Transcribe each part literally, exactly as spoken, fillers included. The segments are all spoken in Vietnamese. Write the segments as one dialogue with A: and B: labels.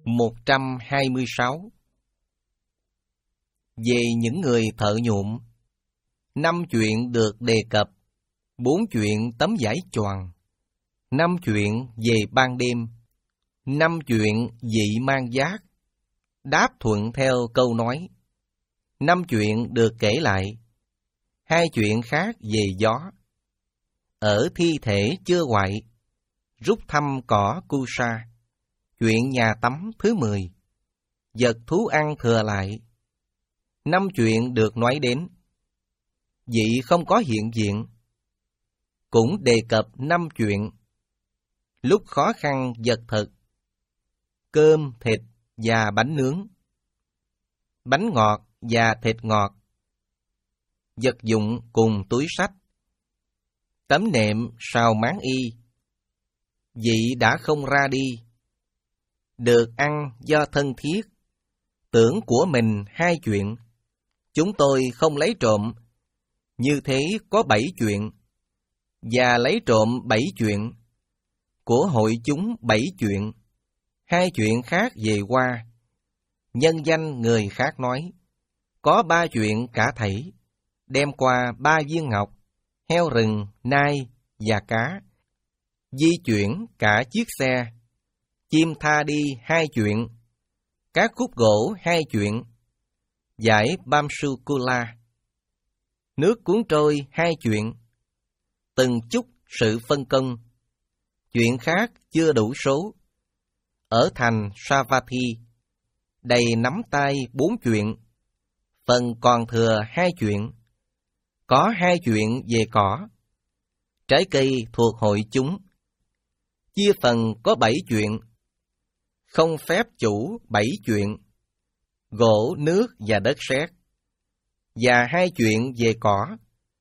A: một trăm hai mươi sáu. Về những người thợ nhuộm, năm chuyện được đề cập, bốn chuyện tấm vải choàng, năm chuyện về ban đêm, năm chuyện dị mang giác, đáp thuận theo câu nói, năm chuyện được kể lại, hai chuyện khác về gió, ở thi thể chưa hoại, rút thăm cỏ cu sa, chuyện nhà tắm thứ mười, vật thú ăn thừa lại, năm chuyện được nói đến, vị không có hiện diện, cũng đề cập năm chuyện, lúc khó khăn vật thực, cơm, thịt và bánh nướng, bánh ngọt và thịt ngọt, vật dụng cùng túi sách, tấm nệm sào máng y, vị đã không ra đi, được ăn do thân thiết, tưởng của mình hai chuyện, chúng tôi không lấy trộm, như thế có bảy chuyện, và lấy trộm bảy chuyện, của hội chúng bảy chuyện, hai chuyện khác về qua, nhân danh người khác nói, có ba chuyện cả thảy, đem qua ba viên ngọc, heo rừng, nai và cá, di chuyển cả chiếc xe, chim tha đi hai chuyện, các khúc gỗ hai chuyện, dải Bamsukula, nước cuốn trôi hai chuyện, từng chút sự phân công, chuyện khác chưa đủ số, ở thành Savatthi, đầy nắm tay bốn chuyện, phần còn thừa hai chuyện, có hai chuyện về cỏ, trái cây thuộc hội chúng, chia phần có bảy chuyện, không phép chủ bảy chuyện, gỗ, nước và đất sét, và hai chuyện về cỏ,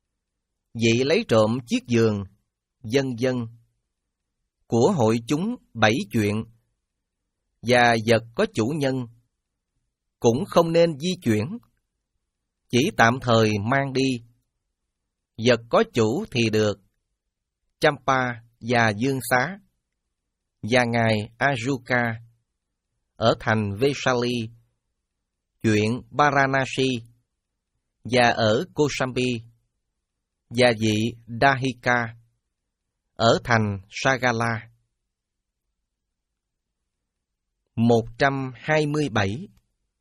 A: vị lấy trộm chiếc giường, vân vân, của hội chúng bảy chuyện, và vật có chủ nhân, cũng không nên di chuyển, chỉ tạm thời mang đi, vật có chủ thì được, Champa và Dương Xá, và ngài Ajuka, ở thành Vesali, chuyện Varanasi, và ở Kosambi, và vị Dahika, ở thành Sagala. một trăm hai mươi bảy.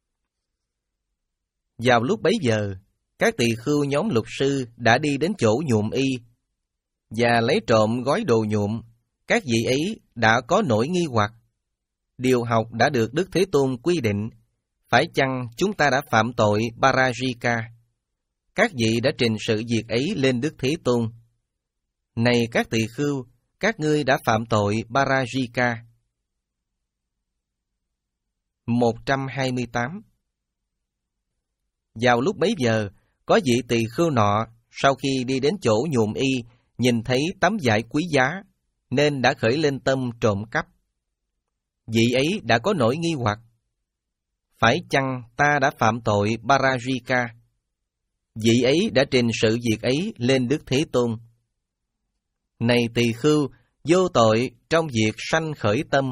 A: Vào lúc bấy giờ, các tỳ khưu nhóm lục sư đã đi đến chỗ nhuộm y, và lấy trộm gói đồ nhuộm. Các vị ấy đã có nỗi nghi hoặc. Điều học đã được Đức Thế Tôn quy định, phải chăng chúng ta đã phạm tội Parajika? Các vị đã trình sự việc ấy lên Đức Thế Tôn. Này các tỳ khưu, các ngươi đã phạm tội Parajika. một trăm hai mươi tám. Vào lúc bấy giờ, có vị tỳ khưu nọ, sau khi đi đến chỗ nhuộm y, nhìn thấy tấm vải quý giá, nên đã khởi lên tâm trộm cắp. Vị ấy đã có nỗi nghi hoặc. Phải chăng ta đã phạm tội Parajika? Vị ấy đã trình sự việc ấy lên Đức Thế Tôn. Này tỳ khưu, vô tội trong việc sanh khởi tâm.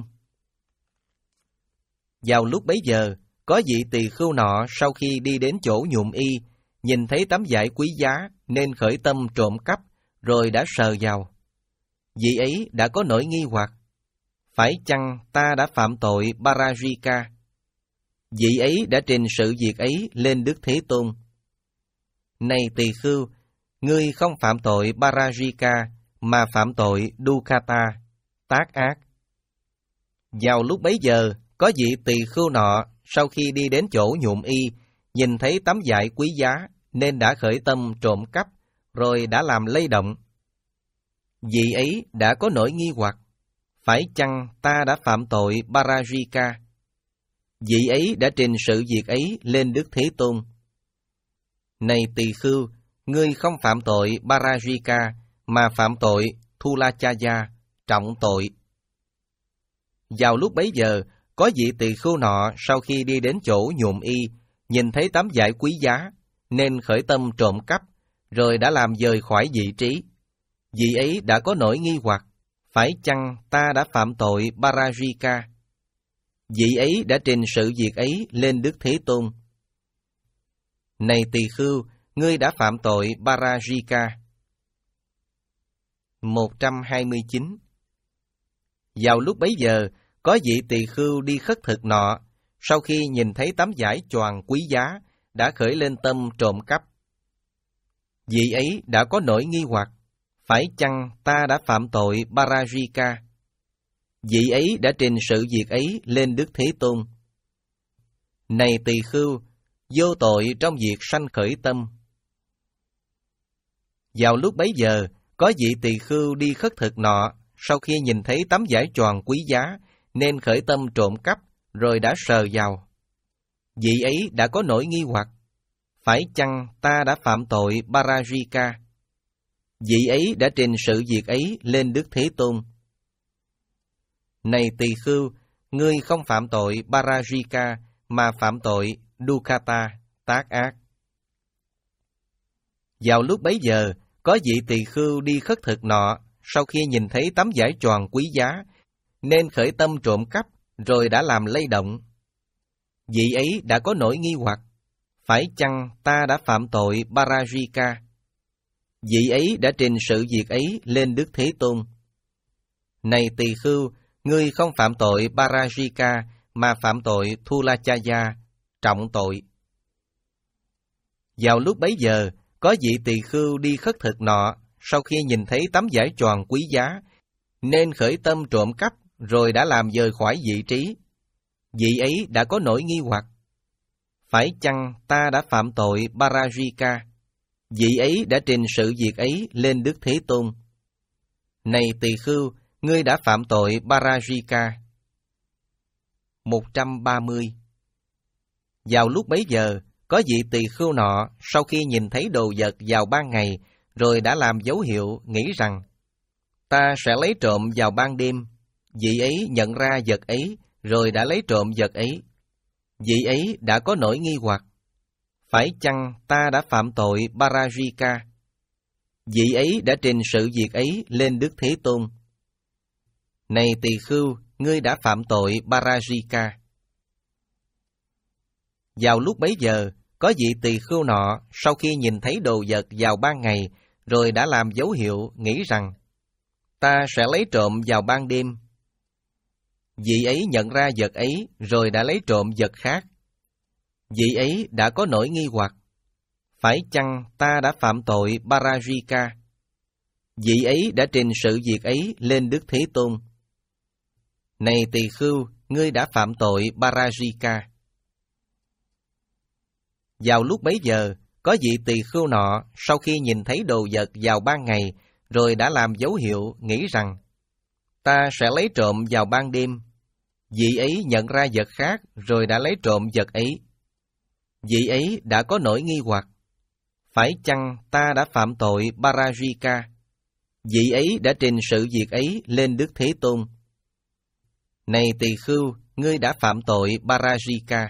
A: Vào lúc bấy giờ, có vị tỳ khưu nọ sau khi đi đến chỗ nhuộm y, nhìn thấy tấm vải quý giá nên khởi tâm trộm cắp, rồi đã sờ vào. Vị ấy đã có nỗi nghi hoặc. Phải chăng ta đã phạm tội Parajika? Vị ấy đã trình sự việc ấy lên Đức Thế Tôn. Này tỳ khưu, ngươi không phạm tội Parajika, mà phạm tội Dukata, tác ác. Vào lúc bấy giờ, có vị tỳ khưu nọ, sau khi đi đến chỗ nhuộm y, nhìn thấy tấm vải quý giá, nên đã khởi tâm trộm cắp, rồi đã làm lay động. Vị ấy đã có nỗi nghi hoặc. Phải chăng ta đã phạm tội Parajika? Vị ấy đã trình sự việc ấy lên Đức Thế Tôn. Này tỳ khưu, ngươi không phạm tội Parajika, mà phạm tội Thulachaya, trọng tội. Vào lúc bấy giờ, có vị tỳ khưu nọ sau khi đi đến chỗ nhuộm y, nhìn thấy tấm vải quý giá, nên khởi tâm trộm cắp, rồi đã làm dời khỏi vị trí. Vị ấy đã có nỗi nghi hoặc. Phải chăng ta đã phạm tội Parajika? Vị ấy đã trình sự việc ấy lên Đức Thế Tôn. Này tỳ khưu, ngươi đã phạm tội Parajika. một trăm hai mươi chín. Vào lúc bấy giờ, có vị tỳ khưu đi khất thực nọ, sau khi nhìn thấy tấm vải choàng quý giá, đã khởi lên tâm trộm cắp. Vị ấy đã có nỗi nghi hoặc, phải chăng ta đã phạm tội Parajika? Vị ấy đã trình sự việc ấy lên Đức Thế Tôn. Này tỳ khưu, vô tội trong việc sanh khởi tâm. Vào lúc bấy giờ, có vị tỳ khưu đi khất thực nọ, sau khi nhìn thấy tấm vải choàng quý giá, nên khởi tâm trộm cắp, rồi đã sờ vào. Vị ấy đã có nỗi nghi hoặc, phải chăng ta đã phạm tội Parajika? Vị ấy đã trình sự việc ấy lên Đức Thế Tôn. Này tỳ khưu, ngươi không phạm tội Parajika, mà phạm tội Dukkata, tác ác. Vào lúc bấy giờ, có vị tỳ khưu đi khất thực nọ, sau khi nhìn thấy tấm vải choàng quý giá, nên khởi tâm trộm cắp, rồi đã làm lay động. Vị ấy đã có nỗi nghi hoặc, phải chăng ta đã phạm tội Parajika? Vị ấy đã trình sự việc ấy lên Đức Thế Tôn. Này tỳ khưu, ngươi không phạm tội Parajika, mà phạm tội Thulachaya, trọng tội. Vào lúc bấy giờ, có vị tỳ khưu đi khất thực nọ, sau khi nhìn thấy tấm vải choàng quý giá, nên khởi tâm trộm cắp, rồi đã làm dời khỏi vị trí. Vị ấy đã có nỗi nghi hoặc, phải chăng ta đã phạm tội Parajika? Vị ấy đã trình sự việc ấy lên Đức Thế Tôn. Này tỳ khưu, ngươi đã phạm tội Parajika. một trăm ba mươi. Vào lúc bấy giờ, có vị tỳ khưu nọ, sau khi nhìn thấy đồ vật vào ban ngày, rồi đã làm dấu hiệu, nghĩ rằng, ta sẽ lấy trộm vào ban đêm. Vị ấy nhận ra vật ấy, rồi đã lấy trộm vật ấy. Vị ấy đã có nỗi nghi hoặc, phải chăng ta đã phạm tội Parajika? Vị ấy đã trình sự việc ấy lên Đức Thế Tôn. Này tỳ khưu, ngươi đã phạm tội Parajika. Vào lúc bấy giờ, có vị tỳ khưu nọ, sau khi nhìn thấy đồ vật vào ban ngày, rồi đã làm dấu hiệu, nghĩ rằng, ta sẽ lấy trộm vào ban đêm. Vị ấy nhận ra vật ấy, rồi đã lấy trộm vật khác. Vị ấy đã có nỗi nghi hoặc, phải chăng ta đã phạm tội Parajika? Vị ấy đã trình sự việc ấy lên Đức Thế Tôn. Này tỳ khưu, ngươi đã phạm tội Parajika. Vào lúc bấy giờ, có vị tỳ khưu nọ, sau khi nhìn thấy đồ vật vào ban ngày, rồi đã làm dấu hiệu, nghĩ rằng, ta sẽ lấy trộm vào ban đêm. Vị ấy nhận ra vật khác, rồi đã lấy trộm vật ấy. Vị ấy đã có nỗi nghi hoặc, phải chăng ta đã phạm tội Parajika? Vị ấy đã trình sự việc ấy lên Đức Thế Tôn. Này tỳ khưu, ngươi đã phạm tội Parajika.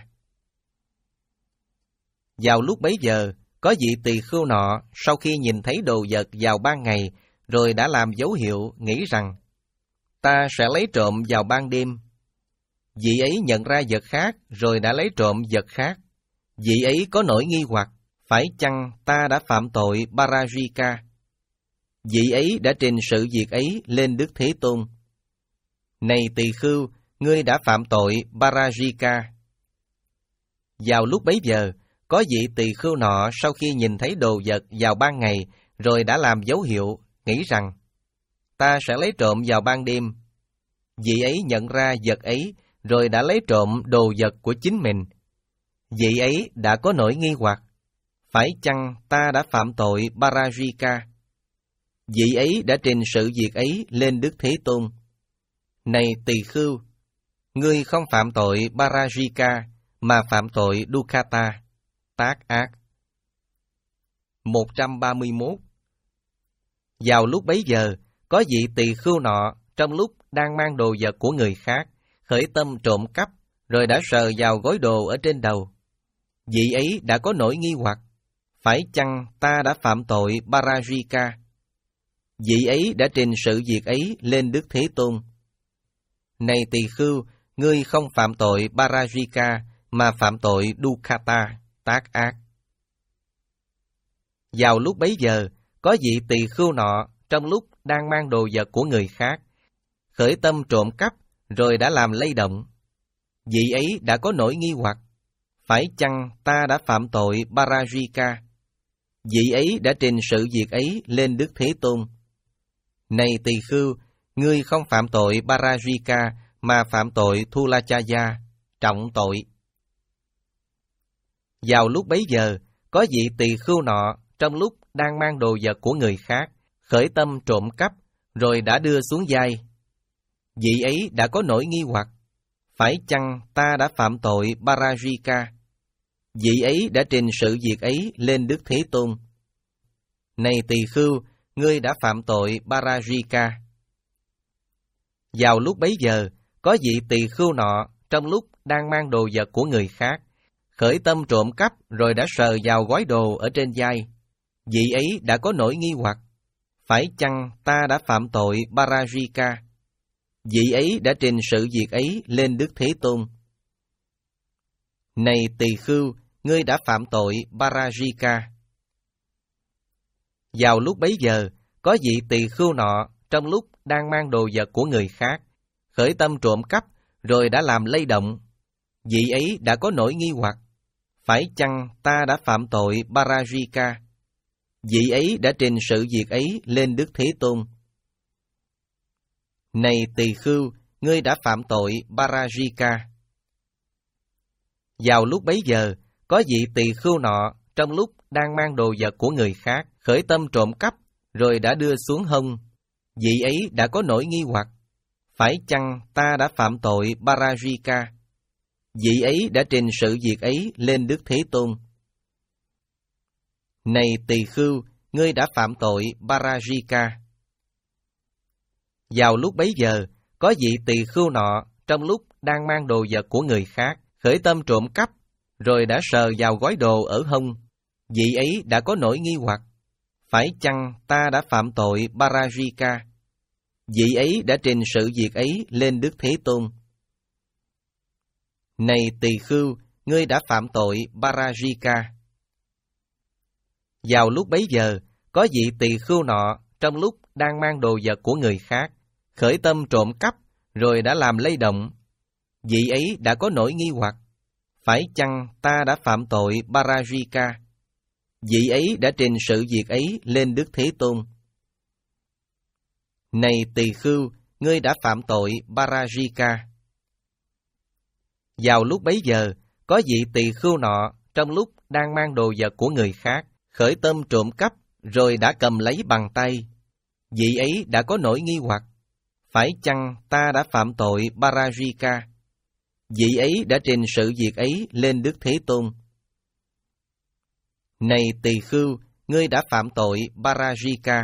A: Vào lúc bấy giờ, có vị tỳ khưu nọ, sau khi nhìn thấy đồ vật vào ban ngày, rồi đã làm dấu hiệu, nghĩ rằng, ta sẽ lấy trộm vào ban đêm. Vị ấy nhận ra vật khác, rồi đã lấy trộm vật khác. Vị ấy có nỗi nghi hoặc, phải chăng ta đã phạm tội Parajika? Vị ấy đã trình sự việc ấy lên Đức Thế Tôn. Này tỳ khưu, ngươi đã phạm tội Parajika. Vào lúc bấy giờ, có vị tỳ khưu nọ, sau khi nhìn thấy đồ vật vào ban ngày, rồi đã làm dấu hiệu, nghĩ rằng, ta sẽ lấy trộm vào ban đêm. Vị ấy nhận ra vật ấy, rồi đã lấy trộm đồ vật của chính mình. Vị ấy đã có nỗi nghi hoặc, phải chăng ta đã phạm tội Parajika? Vị ấy đã trình sự việc ấy lên Đức Thế Tôn. Này tỳ khưu, ngươi không phạm tội Parajika, mà phạm tội Dukkata, tác ác. một trăm ba mươi mốt. Vào lúc bấy giờ, có vị tỳ khưu nọ, trong lúc đang mang đồ vật của người khác, khởi tâm trộm cắp, rồi đã sờ vào gói đồ ở trên đầu. Vị ấy đã có nỗi nghi hoặc, phải chăng ta đã phạm tội Parajika? Vị ấy đã trình sự việc ấy lên Đức Thế Tôn. Này tỳ khưu, ngươi không phạm tội Parajika mà phạm tội Dukkata, tác ác. Vào lúc bấy giờ, có vị tỳ khưu nọ trong lúc đang mang đồ vật của người khác, khởi tâm trộm cắp rồi đã làm lay động. Vị ấy đã có nỗi nghi hoặc, phải chăng ta đã phạm tội Parajika? Vị ấy đã trình sự việc ấy lên Đức Thế Tôn. Này tỳ khưu, ngươi không phạm tội Parajika mà phạm tội Thulachaya, trọng tội. Vào lúc bấy giờ, có vị tỳ khưu nọ trong lúc đang mang đồ vật của người khác, khởi tâm trộm cắp rồi đã đưa xuống vai. Vị ấy đã có nỗi nghi hoặc, phải chăng ta đã phạm tội Parajika? Vị ấy đã trình sự việc ấy lên Đức Thế Tôn. Này tỳ khưu, ngươi đã phạm tội Parajika. Vào lúc bấy giờ, có vị tỳ khưu nọ trong lúc đang mang đồ vật của người khác, khởi tâm trộm cắp rồi đã sờ vào gói đồ ở trên vai. Vị ấy đã có nỗi nghi hoặc, phải chăng ta đã phạm tội Parajika? Vị ấy đã trình sự việc ấy lên Đức Thế Tôn. Này tỳ khưu, ngươi đã phạm tội Parajika. Vào lúc bấy giờ, có vị tỳ khưu nọ trong lúc đang mang đồ vật của người khác, khởi tâm trộm cắp rồi đã làm lay động. Vị ấy đã có nỗi nghi hoặc, phải chăng ta đã phạm tội Parajika? Vị ấy đã trình sự việc ấy lên Đức Thế Tôn. Này tỳ khưu, ngươi đã phạm tội Parajika. Vào lúc bấy giờ, có vị tỳ khưu nọ trong lúc đang mang đồ vật của người khác, khởi tâm trộm cắp rồi đã đưa xuống hông. Vị ấy đã có nỗi nghi hoặc, phải chăng ta đã phạm tội Parajika? Vị ấy đã trình sự việc ấy lên Đức Thế Tôn. Này tỳ khưu, ngươi đã phạm tội Parajika. Vào lúc bấy giờ, có vị tỳ khưu nọ trong lúc đang mang đồ vật của người khác, khởi tâm trộm cắp rồi đã sờ vào gói đồ ở hông. Vị ấy đã có nỗi nghi hoặc, phải chăng ta đã phạm tội Parajika? Vị ấy đã trình sự việc ấy lên Đức Thế Tôn. Này tỳ khưu, ngươi đã phạm tội Parajika. Vào lúc bấy giờ, có vị tỳ khưu nọ trong lúc đang mang đồ vật của người khác, khởi tâm trộm cắp rồi đã làm lay động. Vị ấy đã có nỗi nghi hoặc, phải chăng ta đã phạm tội Parajika? Vị ấy đã trình sự việc ấy lên Đức Thế Tôn. Này tỳ khưu, ngươi đã phạm tội Parajika. Vào lúc bấy giờ, có vị tỳ khưu nọ trong lúc đang mang đồ vật của người khác, khởi tâm trộm cắp rồi đã cầm lấy bằng tay. Vị ấy đã có nỗi nghi hoặc, phải chăng ta đã phạm tội Parajika? Vị ấy đã trình sự việc ấy lên Đức Thế Tôn. Này tỳ khưu, ngươi đã phạm tội Parajika.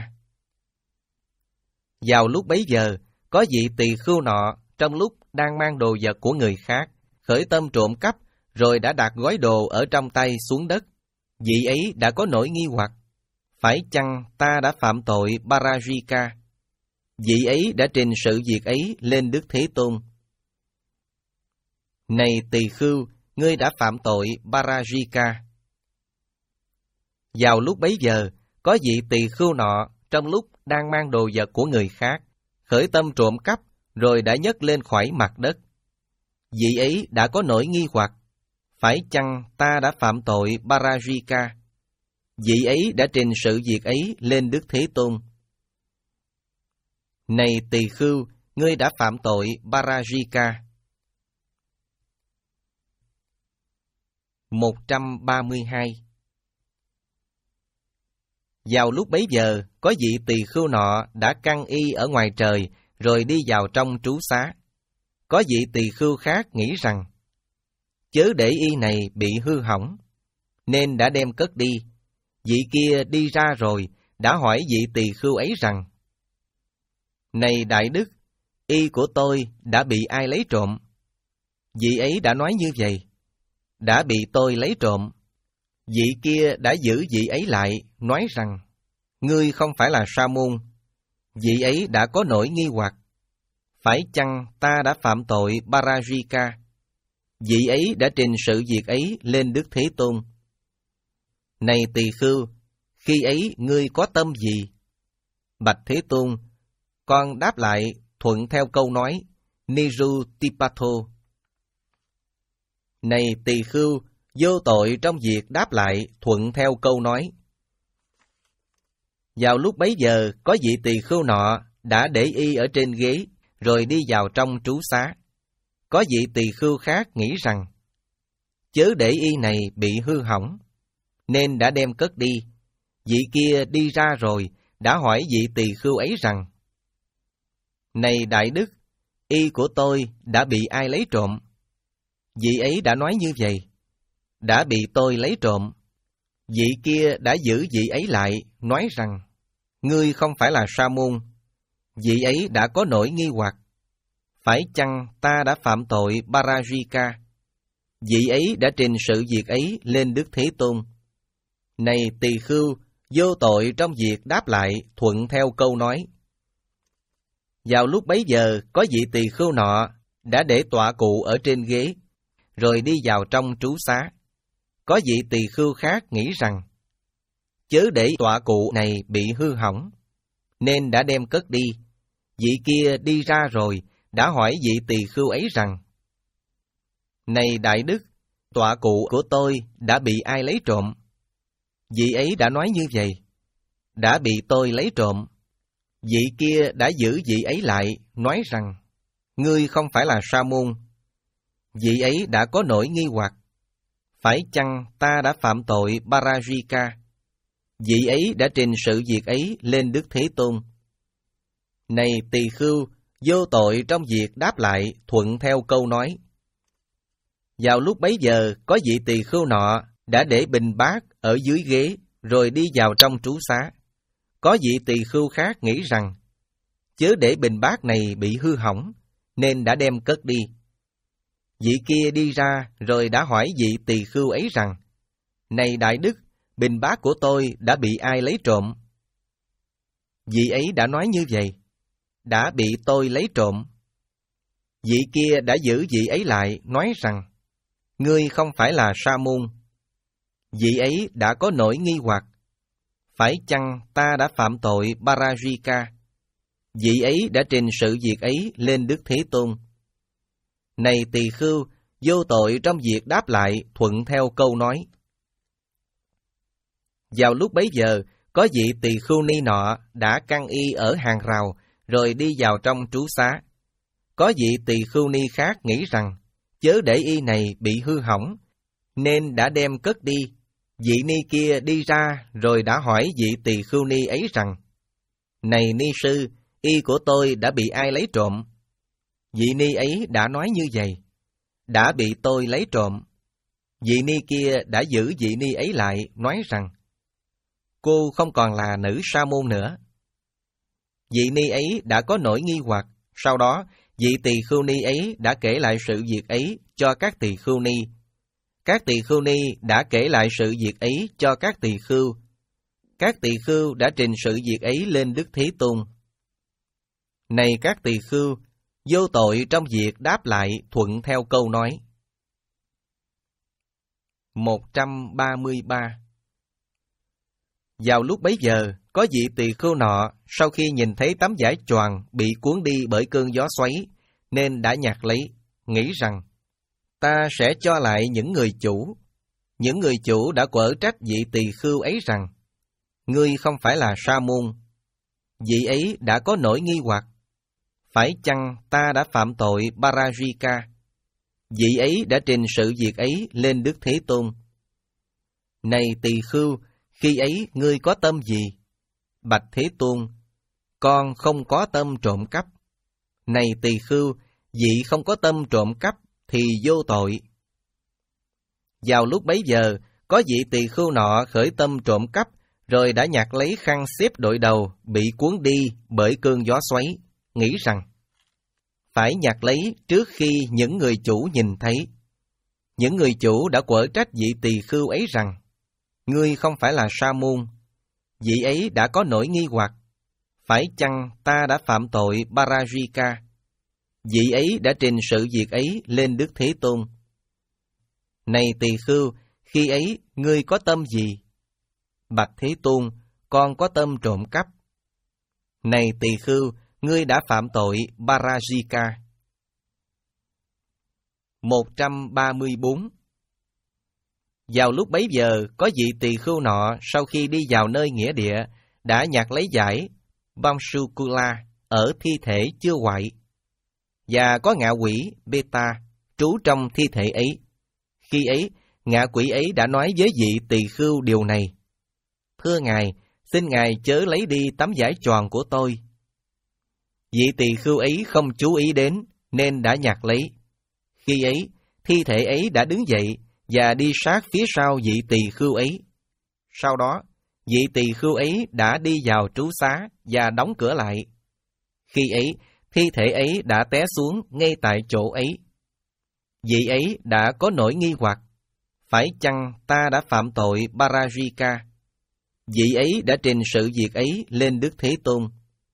A: Vào lúc bấy giờ, có vị tỳ khưu nọ trong lúc đang mang đồ vật của người khác, khởi tâm trộm cắp rồi đã đặt gói đồ ở trong tay xuống đất. Vị ấy đã có nỗi nghi hoặc, phải chăng ta đã phạm tội Parajika? Vị ấy đã trình sự việc ấy lên Đức Thế Tôn. Này tỳ khưu, ngươi đã phạm tội Parajika. Vào lúc bấy giờ, có vị tỳ khưu nọ trong lúc đang mang đồ vật của người khác, khởi tâm trộm cắp rồi đã nhấc lên khỏi mặt đất. Vị ấy đã có nỗi nghi hoặc, phải chăng ta đã phạm tội Parajika? Vị ấy đã trình sự việc ấy lên Đức Thế Tôn. Này tỳ khưu, ngươi đã phạm tội Parajika. một trăm ba mươi hai. Vào lúc bấy giờ, có vị tỳ khưu nọ đã căng y ở ngoài trời, rồi đi vào trong trú xá. Có vị tỳ khưu khác nghĩ rằng, chớ để y này bị hư hỏng, nên đã đem cất đi. Vị kia đi ra rồi, đã hỏi vị tỳ khưu ấy rằng, này đại đức, y của tôi đã bị ai lấy trộm? Vị ấy đã nói như vậy, đã bị tôi lấy trộm. Vị kia đã giữ vị ấy lại, nói rằng, ngươi không phải là sa môn. Vị ấy đã có nỗi nghi hoặc, phải chăng ta đã phạm tội Parajika? Vị ấy đã trình sự việc ấy lên Đức Thế Tôn. Này tỳ khưu, khi ấy ngươi có tâm gì? Bạch Thế Tôn, con đáp lại thuận theo câu nói Niru Tipato. Này tỳ khưu, vô tội trong việc đáp lại thuận theo câu nói. Vào lúc bấy giờ, có vị tỳ khưu nọ đã để y ở trên ghế, rồi đi vào trong trú xá. Có vị tỳ khưu khác nghĩ rằng, chớ để y này bị hư hỏng, nên đã đem cất đi. Vị kia đi ra rồi, đã hỏi vị tỳ khưu ấy rằng, này đại đức, y của tôi đã bị ai lấy trộm? Vị ấy đã nói như vậy, đã bị tôi lấy trộm. Vị kia đã giữ vị ấy lại, nói rằng, ngươi không phải là sa môn. Vị ấy đã có nỗi nghi hoặc, phải chăng ta đã phạm tội Parajika? Vị ấy đã trình sự việc ấy lên Đức Thế Tôn. Này tỳ khưu, vô tội trong việc đáp lại thuận theo câu nói. Vào lúc bấy giờ, có vị tỳ khưu nọ đã để tọa cụ ở trên ghế, rồi đi vào trong trú xá. Có vị tỳ khưu khác nghĩ rằng, chớ để tọa cụ này bị hư hỏng, nên đã đem cất đi. Vị kia đi ra rồi, đã hỏi vị tỳ khưu ấy rằng, này đại đức, tọa cụ của tôi đã bị ai lấy trộm? Vị ấy đã nói như vậy, đã bị tôi lấy trộm. Vị kia đã giữ vị ấy lại, nói rằng, ngươi không phải là sa môn. Vị ấy đã có nỗi nghi hoặc, phải chăng ta đã phạm tội Parajika? Vị ấy đã trình sự việc ấy lên Đức Thế Tôn. Này tỳ khưu, vô tội trong việc đáp lại thuận theo câu nói. Vào lúc bấy giờ, có vị tỳ khưu nọ đã để bình bát ở dưới ghế, rồi đi vào trong trú xá. Có vị tỳ khưu khác nghĩ rằng, chớ để bình bát này bị hư hỏng, nên đã đem cất đi. Vị kia đi ra, rồi đã hỏi vị tỳ khưu ấy rằng, này đại đức, bình bát của tôi đã bị ai lấy trộm? Vị ấy đã nói như vậy, đã bị tôi lấy trộm. Vị kia đã giữ vị ấy lại, nói rằng, ngươi không phải là sa môn. Vị ấy đã có nỗi nghi hoặc, phải chăng ta đã phạm tội Parajika? Vị ấy đã trình sự việc ấy lên Đức Thế Tôn. Này tỳ khưu, vô tội trong việc đáp lại thuận theo câu nói. Vào lúc bấy giờ, có vị tỳ khưu ni nọ đã căn y ở hàng rào, rồi đi vào trong trú xá. Có vị tỳ khưu ni khác nghĩ rằng, chớ để y này bị hư hỏng, nên đã đem cất đi. Vị ni kia đi ra, rồi đã hỏi vị tỳ khưu ni ấy rằng, này ni sư, y của tôi đã bị ai lấy trộm? Vị ni ấy đã nói như vậy, đã bị tôi lấy trộm. Vị ni kia đã giữ vị ni ấy lại, nói rằng, cô không còn là nữ sa môn nữa. Vị ni ấy đã có nỗi nghi hoặc, sau đó vị tỳ khưu ni ấy đã kể lại sự việc ấy cho các tỳ khưu ni. Các tỳ khưu ni đã kể lại sự việc ấy cho các tỳ khưu. Các tỳ khưu đã trình sự việc ấy lên Đức Thế Tôn. Này các tỳ khưu, vô tội trong việc đáp lại thuận theo câu nói. một trăm ba mươi ba. Vào lúc bấy giờ, có vị tỳ khưu nọ, sau khi nhìn thấy tấm vải choàng bị cuốn đi bởi cơn gió xoáy, nên đã nhặt lấy, nghĩ rằng, ta sẽ cho lại những người chủ. Những người chủ đã quở trách vị tỳ khưu ấy rằng, ngươi không phải là sa môn. Vị ấy đã có nỗi nghi hoặc, phải chăng ta đã phạm tội Parajika? Vị ấy đã trình sự việc ấy lên Đức Thế Tôn. Này tỳ khưu, khi ấy ngươi có tâm gì? Bạch Thế Tôn, con không có tâm trộm cắp. Này tỳ khưu, vị không có tâm trộm cắp thì vô tội. Vào lúc bấy giờ, có vị tỳ khưu nọ khởi tâm trộm cắp, rồi đã nhặt lấy khăn xếp đội đầu bị cuốn đi bởi cơn gió xoáy, nghĩ rằng, phải nhặt lấy trước khi những người chủ nhìn thấy. Những người chủ đã quở trách vị tỳ khưu ấy rằng, ngươi không phải là sa môn. Vị ấy đã có nỗi nghi hoặc, phải chăng ta đã phạm tội Parajika? Vị ấy đã trình sự việc ấy lên Đức Thế Tôn. Này tỳ khưu, khi ấy ngươi có tâm gì? Bạch Thế Tôn, con có tâm trộm cắp. Này tỳ khưu, ngươi đã phạm tội Parajika. một trăm ba mươi bốn. Vào lúc bấy giờ, có vị tỳ khưu nọ sau khi đi vào nơi nghĩa địa, đã nhặt lấy giải Vamsukula ở thi thể chưa hoại, và có ngạ quỷ Beta trú trong thi thể ấy. Khi ấy, ngạ quỷ ấy đã nói với vị tỳ khưu điều này: Thưa Ngài, xin Ngài chớ lấy đi tấm vải tròn của tôi. Vị tỳ khưu ấy không chú ý đến, nên đã nhặt lấy. Khi ấy, thi thể ấy đã đứng dậy và đi sát phía sau vị tỳ khưu ấy. Sau đó, vị tỳ khưu ấy đã đi vào trú xá và đóng cửa lại. Khi ấy, thi thể ấy đã té xuống ngay tại chỗ ấy. Vị ấy đã có nỗi nghi hoặc: phải chăng ta đã phạm tội Parajika? Vị ấy đã trình sự việc ấy lên Đức Thế Tôn.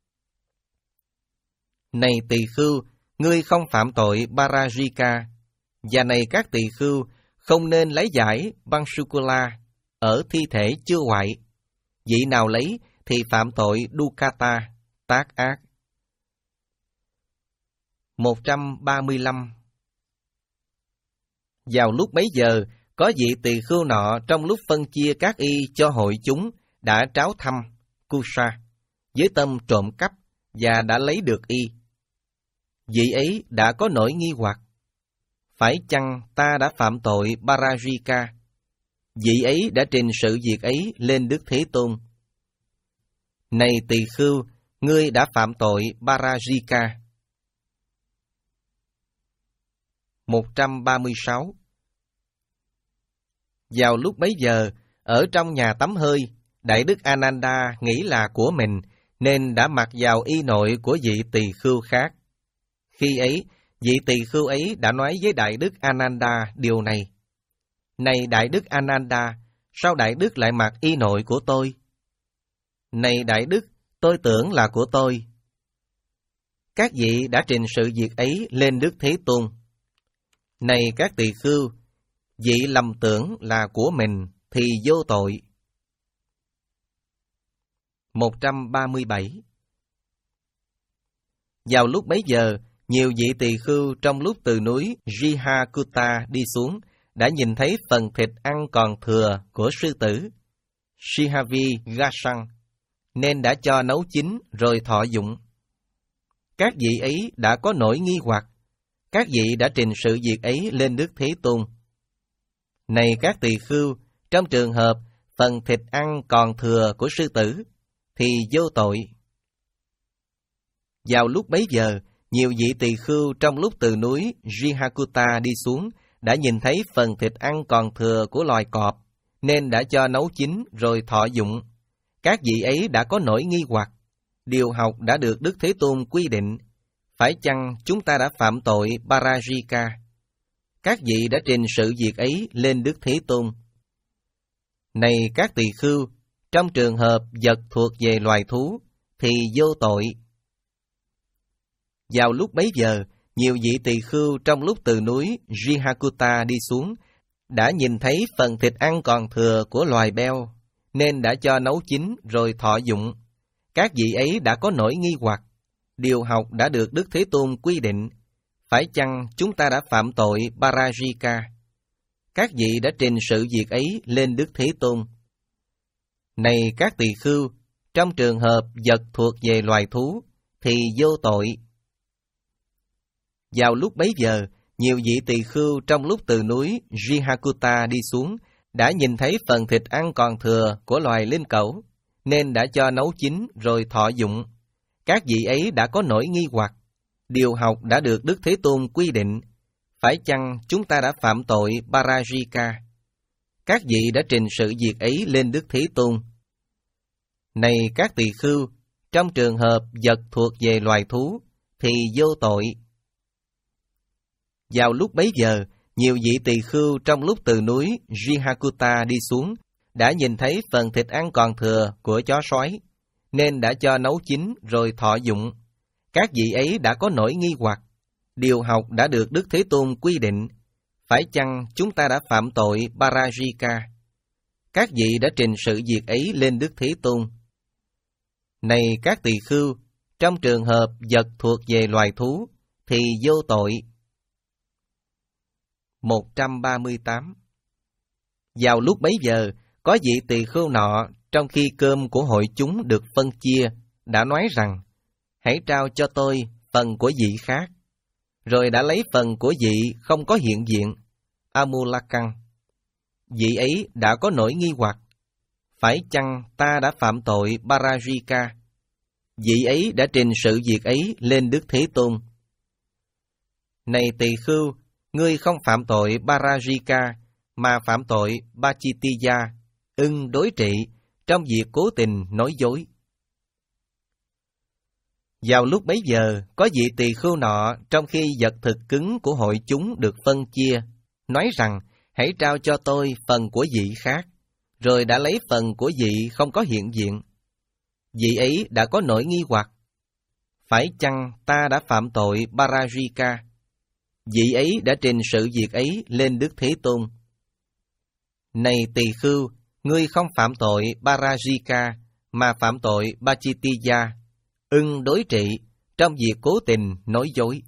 A: Này tỳ khưu, ngươi không phạm tội Parajika, và này các tỳ khưu, không nên lấy giải Vamsukula ở thi thể chưa hoại. Vị nào lấy thì phạm tội Dukata, tác ác. một trăm ba mươi lăm. Vào lúc bấy giờ, có vị tỳ khưu nọ trong lúc phân chia các y cho hội chúng đã tráo thăm Kusa với tâm trộm cắp và đã lấy được y. Vị ấy đã có nỗi nghi hoặc: phải chăng ta đã phạm tội Parajika? Vị ấy đã trình sự việc ấy lên Đức Thế Tôn. Này tỳ khưu, ngươi đã phạm tội Parajika. một trăm ba mươi sáu. Vào lúc bấy giờ, ở trong nhà tắm hơi, Đại đức Ananda nghĩ là của mình, nên đã mặc vào y nội của vị tỳ khưu khác. Khi ấy, vị tỳ khưu ấy đã nói với Đại đức Ananda điều này: Này Đại đức Ananda, sao Đại đức lại mặc y nội của tôi? Này Đại đức, tôi tưởng là của tôi. Các vị đã trình sự việc ấy lên Đức Thế Tôn. Này các tỳ khưu, vị lầm tưởng là của mình thì vô tội. một trăm ba mươi bảy. Vào lúc bấy giờ, nhiều vị tỳ khưu trong lúc từ núi Rihakuta đi xuống đã nhìn thấy phần thịt ăn còn thừa của sư tử Shihavi Gasang, nên đã cho nấu chín rồi thọ dụng. Các vị ấy đã có nỗi nghi hoặc. Các vị đã trình sự việc ấy lên Đức Thế Tôn. Này các tỳ khưu, trong trường hợp phần thịt ăn còn thừa của sư tử thì vô tội. Vào lúc bấy giờ, nhiều vị tỳ khưu trong lúc từ núi Rihakuta đi xuống đã nhìn thấy phần thịt ăn còn thừa của loài cọp, nên đã cho nấu chín rồi thọ dụng. Các vị ấy đã có nỗi nghi hoặc. Điều học đã được Đức Thế Tôn quy định: phải chăng chúng ta đã phạm tội Parajika? Các vị đã trình sự việc ấy lên Đức Thế Tôn. Này các tỳ khưu, trong trường hợp vật thuộc về loài thú thì vô tội. Vào lúc bấy giờ, nhiều vị tỳ khưu trong lúc từ núi Rihakuta đi xuống đã nhìn thấy phần thịt ăn còn thừa của loài beo, nên đã cho nấu chín rồi thọ dụng. Các vị ấy đã có nỗi nghi hoặc. Điều học đã được Đức Thế Tôn quy định: phải chăng chúng ta đã phạm tội Parajika? Các vị đã trình sự việc ấy lên Đức Thế Tôn. Này các tỳ khưu, trong trường hợp vật thuộc về loài thú thì vô tội. Vào lúc bấy giờ, nhiều vị tỳ khưu trong lúc từ núi Rihakuta đi xuống đã nhìn thấy phần thịt ăn còn thừa của loài linh cẩu, nên đã cho nấu chín rồi thọ dụng. Các vị ấy đã có nỗi nghi hoặc. Điều học đã được Đức Thế Tôn quy định: phải chăng chúng ta đã phạm tội Parajika? Các vị đã trình sự việc ấy lên Đức Thế Tôn. Này các tỳ khưu, trong trường hợp vật thuộc về loài thú thì vô tội. Vào lúc bấy giờ, nhiều vị tỳ khưu trong lúc từ núi Rihakuta đi xuống đã nhìn thấy phần thịt ăn còn thừa của chó sói, nên đã cho nấu chín rồi thọ dụng. Các vị ấy đã có nỗi nghi hoặc. điều học đã được Đức Thế Tôn quy định, phải chăng chúng ta đã phạm tội Parajika? Các vị đã trình sự việc ấy lên Đức Thế Tôn. Này các tỳ khưu, trong trường hợp vật thuộc về loài thú, thì vô tội. một trăm ba mươi tám. Vào lúc bấy giờ, có vị tỳ khưu nọ, trong khi cơm của hội chúng được phân chia, đã nói rằng, hãy trao cho tôi phần của vị khác, rồi đã lấy phần của vị không có hiện diện, Amulakan. Vị ấy đã có nỗi nghi hoặc, phải chăng ta đã phạm tội Parajika? Vị ấy đã trình sự việc ấy lên Đức Thế Tôn. Này tỳ khưu, ngươi không phạm tội Parajika, mà phạm tội Pachitiya, ưng đối trị, trong việc cố tình nói dối. Vào lúc bấy giờ, có vị tỳ khưu nọ, trong khi vật thực cứng của hội chúng được phân chia, nói rằng, hãy trao cho tôi phần của vị khác, rồi đã lấy phần của vị không có hiện diện. Vị ấy đã có nỗi nghi hoặc, phải chăng ta đã phạm tội Parajika? Vị ấy đã trình sự việc ấy lên Đức Thế Tôn. Này tỳ khưu, ngươi không phạm tội Parajika, mà phạm tội Pachitiya, ưng đối trị, trong việc cố tình nói dối.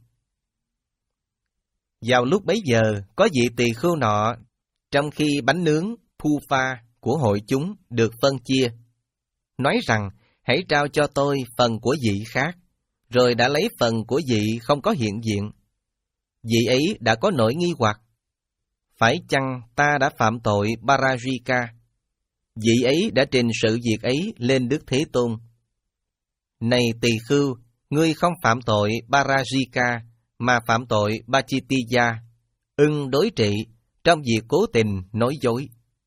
A: Vào lúc bấy giờ, có vị tỳ khưu nọ, trong khi bánh nướng Pufa của hội chúng được phân chia, nói rằng, hãy trao cho tôi phần của vị khác, rồi đã lấy phần của vị không có hiện diện. Vị ấy đã có nỗi nghi hoặc, phải chăng ta đã phạm tội Parajika? Vị ấy đã trình sự việc ấy lên Đức Thế Tôn. Này tỳ khưu, ngươi không phạm tội Parajika, mà phạm tội Pachitiya, ưng đối trị, trong việc cố tình nói dối.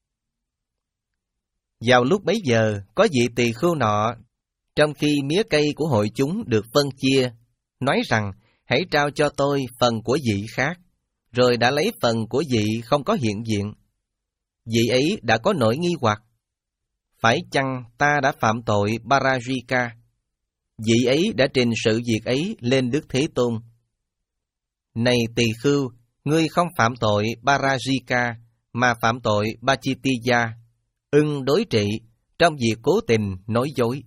A: Vào lúc bấy giờ, có vị tỳ khưu nọ, trong khi mía cây của hội chúng được phân chia, nói rằng, hãy trao cho tôi phần của vị khác, rồi đã lấy phần của vị không có hiện diện. Vị ấy đã có nỗi nghi hoặc, phải chăng ta đã phạm tội Parajika? Vị ấy đã trình sự việc ấy lên Đức Thế Tôn. Này tỳ khưu, ngươi không phạm tội Parajika, mà phạm tội Pachitiya, ưng đối trị, trong việc cố tình nói dối.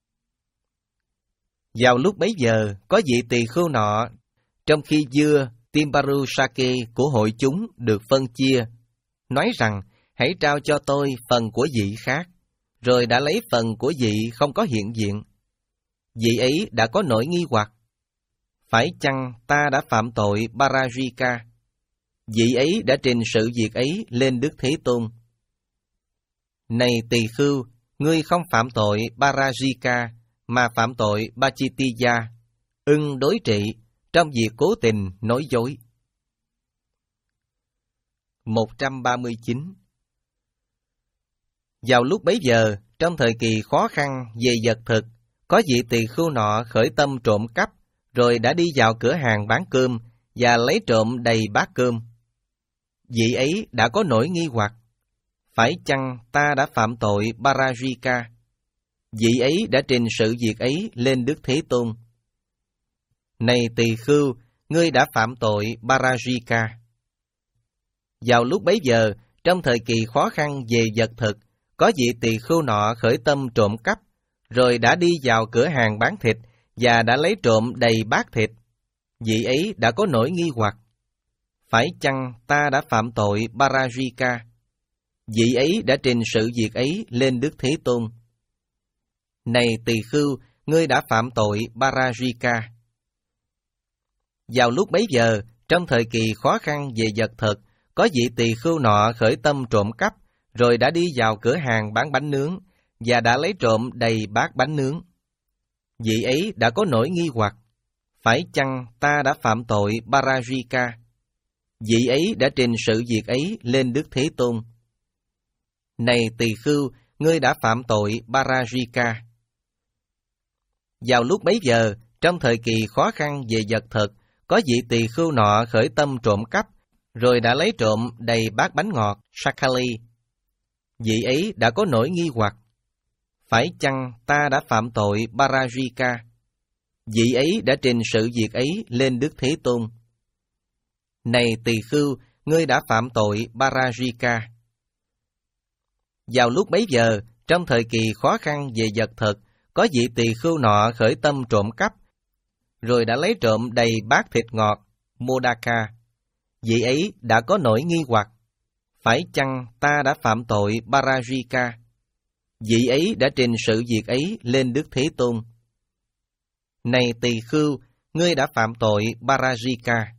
A: Vào lúc bấy giờ, có vị tỳ khưu nọ, trong khi dưa Timbarusake của hội chúng được phân chia, nói rằng, hãy trao cho tôi phần của vị khác, rồi đã lấy phần của vị không có hiện diện. Vị ấy đã có nỗi nghi hoặc, phải chăng ta đã phạm tội Parajika? Vị ấy đã trình sự việc ấy lên Đức Thế Tôn. Này tỳ khưu, ngươi không phạm tội Parajika, mà phạm tội Pachitiya, ưng đối trị, trong việc cố tình nói dối. một trăm ba mươi chín. Vào lúc bấy giờ, trong thời kỳ khó khăn về vật thực, có vị tỳ khưu nọ khởi tâm trộm cắp, rồi đã đi vào cửa hàng bán cơm và lấy trộm đầy bát cơm. Vị ấy đã có nỗi nghi hoặc, phải chăng ta đã phạm tội Parajika? Vị ấy đã trình sự việc ấy lên Đức Thế Tôn. Này tỳ khưu, ngươi đã phạm tội Parajika. Vào lúc bấy giờ, trong thời kỳ khó khăn về vật thực, có vị tỳ khưu nọ khởi tâm trộm cắp, rồi đã đi vào cửa hàng bán thịt và đã lấy trộm đầy bát thịt. Vị ấy đã có nỗi nghi hoặc, phải chăng ta đã phạm tội Parajika? Vị ấy đã trình sự việc ấy lên Đức Thế Tôn. Này tỳ khưu, ngươi đã phạm tội Parajika. Vào lúc bấy giờ, trong thời kỳ khó khăn về vật thực, có vị tỳ khưu nọ khởi tâm trộm cắp, rồi đã đi vào cửa hàng bán bánh nướng và đã lấy trộm đầy bát bánh nướng. Vị ấy đã có nỗi nghi hoặc, phải chăng ta đã phạm tội Parajika? Vị ấy đã trình sự việc ấy lên Đức Thế Tôn. Này tỳ khưu, ngươi đã phạm tội Parajika. Vào lúc bấy giờ, trong thời kỳ khó khăn về vật thực, có vị tỳ khưu nọ khởi tâm trộm cắp, rồi đã lấy trộm đầy bát bánh ngọt Sakali. Vị ấy đã có nỗi nghi hoặc, phải chăng ta đã phạm tội Parajika? Vị ấy đã trình sự việc ấy lên Đức Thế Tôn. Này tỳ khưu, ngươi đã phạm tội Parajika. Vào lúc bấy giờ, trong thời kỳ khó khăn về vật thực, có vị tỳ khưu nọ khởi tâm trộm cắp, rồi đã lấy trộm đầy bát thịt ngọt, Modaka. Vị ấy đã có nỗi nghi hoặc, phải chăng ta đã phạm tội Parajika? Vị ấy đã trình sự việc ấy lên Đức Thế Tôn. Này tỳ khưu, ngươi đã phạm tội Parajika.